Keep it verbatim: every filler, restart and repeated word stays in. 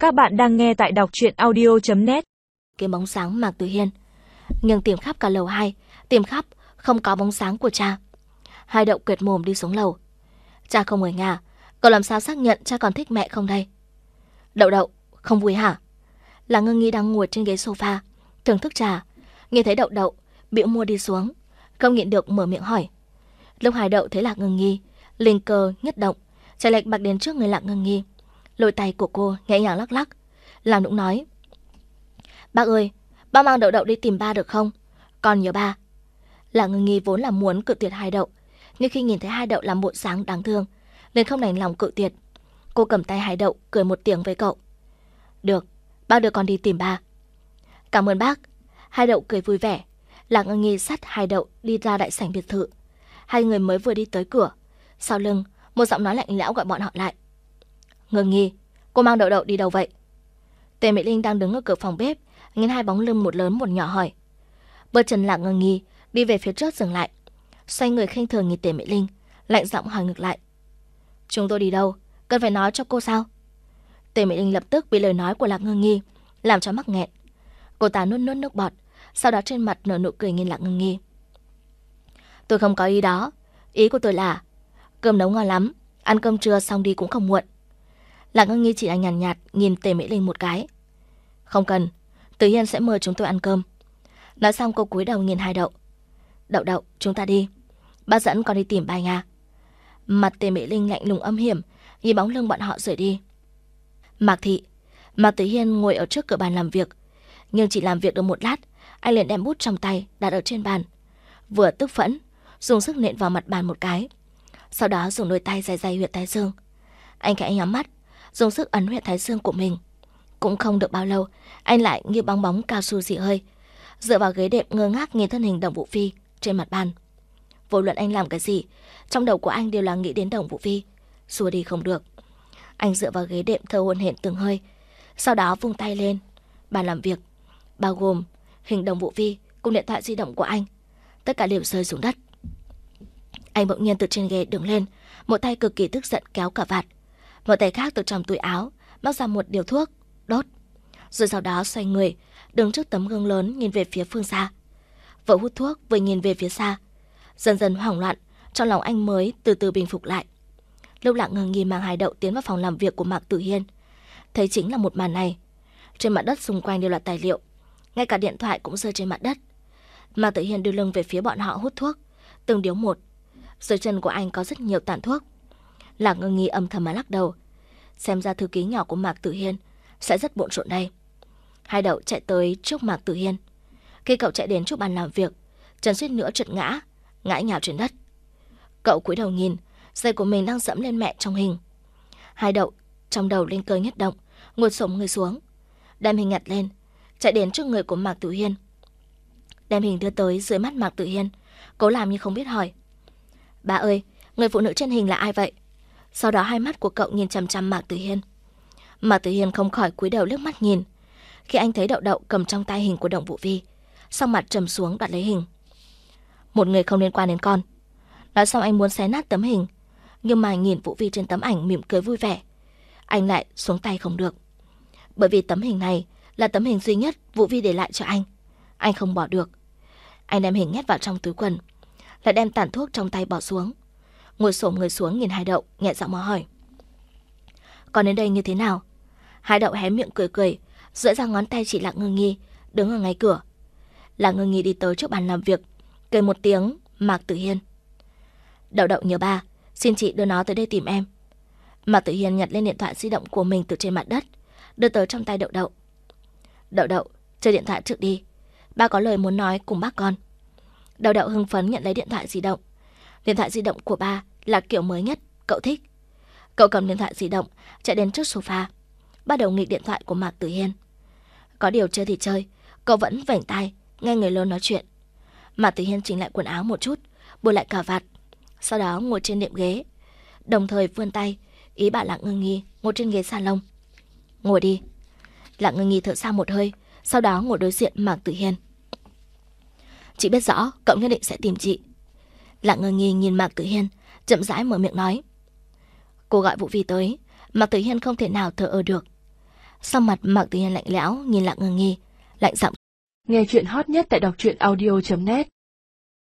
Các bạn đang nghe tại đọc truyện audio chấm net. Cái bóng sáng Mạc Tử Hiên, nhưng tìm khắp cả lầu hai, tìm khắp không có bóng sáng của cha. Hai Đậu quệt mồm đi xuống lầu. Cha không ở nhà, cậu làm sao xác nhận cha còn thích mẹ không đây? Đậu Đậu, không vui hả? Là Ngưng Nghi đang ngồi trên ghế sofa thưởng thức trà, nghe thấy Đậu Đậu bĩu môi đi xuống, không nhịn được mở miệng hỏi. Lúc Hai Đậu thấy Lạc Ngưng Nghi, linh cơ nhất động, chạy lệch bạc đến trước người Lạc Ngưng Nghi, lôi tay của cô nhẹ nhàng lắc lắc, làm nũng nói: Bác ơi, bác mang Đậu Đậu đi tìm ba được không? Con nhớ ba. Lạc Ngưng Nghi vốn là muốn cự tuyệt Hai Đậu, nhưng khi nhìn thấy Hai Đậu làm bộ dáng đáng thương nên không đành lòng cự tuyệt. Cô cầm tay Hai Đậu cười một tiếng với cậu. Được, bác đưa con đi tìm ba. Cảm ơn bác. Hai Đậu cười vui vẻ. Lạc Ngưng Nghi dắt Hai Đậu đi ra đại sảnh biệt thự. Hai người mới vừa đi tới cửa, sau lưng một giọng nói lạnh lẽo gọi bọn họ lại. Ngưng Nghi, cô mang Đậu Đậu đi đâu vậy? Tề Mỹ Linh đang đứng ở cửa phòng bếp, nhìn hai bóng lưng một lớn một nhỏ hỏi. Bước chân Lạc Ngưng Nghi đi về phía trước dừng lại, xoay người khinh thường nhìn Tề Mỹ Linh, lạnh giọng hỏi ngược lại. Chúng tôi đi đâu? Cần phải nói cho cô sao? Tề Mỹ Linh lập tức bị lời nói của Lạc Ngưng Nghi làm cho mắc nghẹn. Cô ta nuốt nuốt nước bọt, sau đó trên mặt nở nụ cười nhìn Lạc Ngưng Nghi. Tôi không có ý đó. Ý của tôi là cơm nấu ngon lắm, ăn cơm trưa xong đi cũng không muộn. Lạc Ngưng Nghi chỉ là nhàn nhạt, nhạt nhìn Tề Mỹ Linh một cái. Không cần, Tử Hiên sẽ mời chúng tôi ăn cơm. Nói xong cô cúi đầu nhìn Hai Đậu. Đậu Đậu, chúng ta đi. Bác dẫn con đi tìm ba nhà. Mặt Tề Mỹ Linh lạnh lùng âm hiểm, nhìn bóng lưng bọn họ rời đi. Mạc Thị, Mạc Tử Hiên ngồi ở trước cửa bàn làm việc, nhưng chỉ làm việc được một lát, anh liền đem bút trong tay đặt ở trên bàn, vừa tức phẫn dùng sức nện vào mặt bàn một cái, sau đó dùng đôi tay dài dài huyệt thái dương. Anh khẽ nhắm mắt, dùng sức ấn huyệt thái dương của mình. Cũng không được bao lâu, anh lại như bong bóng cao su dị hơi, dựa vào ghế đệm ngơ ngác nhìn thân hình Đồng Vũ Phi trên mặt bàn. Vô luận anh làm cái gì, trong đầu của anh đều là nghĩ đến Đồng Vũ Phi, xua đi không được. Anh dựa vào ghế đệm thở hổn hển từng hơi, sau đó vung tay lên bàn làm việc, bao gồm hình Đồng Vũ Phi cùng điện thoại di động của anh, tất cả đều rơi xuống đất. Anh bỗng nhiên từ trên ghế đứng lên, một tay cực kỳ tức giận kéo cả vạt, một tay khác từ trong túi áo móc ra một điếu thuốc đốt, rồi sau đó xoay người đứng trước tấm gương lớn nhìn về phía phương xa. Vừa hút thuốc vừa nhìn về phía xa, dần dần hoảng loạn, trong lòng anh mới từ từ bình phục lại. Lúc Lạc Ngưng Nghi mang Hai Đậu tiến vào phòng làm việc của Mạc Tử Hiên, thấy chính là một màn này. Trên mặt đất xung quanh đều là tài liệu, ngay cả điện thoại cũng rơi trên mặt đất. Mạc Tử Hiên đưa lưng về phía bọn họ hút thuốc, từng điếu một. Dưới chân của anh có rất nhiều tàn thuốc. Lạc Ngưng Nghi âm thầm mà lắc đầu, xem ra thư ký nhỏ của Mạc Tử Hiên sẽ rất bộn rộn đây. Hai Đậu chạy tới trước Mạc Tử Hiên. Khi cậu chạy đến trước bàn làm việc, chân suýt nữa trượt ngã, ngã nhào trên đất. Cậu cúi đầu nhìn, giày của mình đang dẫm lên mẹ trong hình. Hai Đậu trong đầu linh cơ nhất động, ngồi xổm người xuống, đem hình nhặt lên, chạy đến trước người của Mạc Tử Hiên, đem hình đưa tới dưới mắt Mạc Tử Hiên, cố làm như không biết hỏi. Bà ơi, người phụ nữ trên hình là ai vậy? Sau đó hai mắt của cậu nhìn chằm chằm Mạc Tử Hiên. Mạc Tử Hiên không khỏi cúi đầu liếc mắt nhìn. Khi anh thấy Đậu Đậu cầm trong tay hình của Đồng Vũ Phi, sau mặt trầm xuống đoạt lấy hình. Một người không liên quan đến con. Nói xong anh muốn xé nát tấm hình, nhưng mà nhìn Vũ Phi trên tấm ảnh mỉm cười vui vẻ, anh lại xuống tay không được. Bởi vì tấm hình này là tấm hình duy nhất Vũ Phi để lại cho anh, anh không bỏ được. Anh đem hình nhét vào trong túi quần, lại đem tàn thuốc trong tay bỏ xuống, ngồi xổm người xuống nhìn Hai Đậu, nhẹ giọng mà hỏi. Còn đến đây như thế nào? Hai Đậu hé miệng cười cười, duỗi ra ngón tay chỉ Lạc Ngưng Nghi đứng ở ngay cửa. Lạc Ngưng Nghi đi tới trước bàn làm việc, cười một tiếng. Mạc Tử Hiên. Đậu Đậu nhớ ba, xin chị đưa nó tới đây tìm em. Mạc Tử Hiên nhặt lên điện thoại di động của mình từ trên mặt đất, đưa tới trong tay Đậu Đậu. Đậu Đậu, chơi điện thoại trước đi, ba có lời muốn nói cùng bác con. Đậu Đậu hưng phấn nhận lấy điện thoại di động. Điện thoại di động của ba là kiểu mới nhất, cậu thích. Cậu cầm điện thoại di động chạy đến trước sofa, bắt đầu nghịch điện thoại của Mạc Tử Hiên. Có điều chơi thì chơi, cậu vẫn vểnh tai nghe người lớn nói chuyện. Mạc Tử Hiên chỉnh lại quần áo một chút, buộc lại cà vạt, sau đó ngồi trên đệm ghế, đồng thời vươn tay ý bảo Lạc Ngưng Nghi ngồi trên ghế salon. Ngồi đi. Lạc Ngưng Nghi thở ra một hơi, sau đó ngồi đối diện Mạc Tử Hiên. Chị biết rõ cậu nhất định sẽ tìm chị. Lạc Ngưng Nghi nhìn Mạc Tử Hiên, chậm rãi mở miệng nói. Cô gọi Vũ Phi tới, Mạc Tử Hiên không thể nào thờ ơ được. Sau mặt Mạc Tử Hiên lạnh lẽo, nhìn Lặng Ngưng Nhi, lạnh giọng. Nghe chuyện hot nhất tại đọc truyện audio chấm net.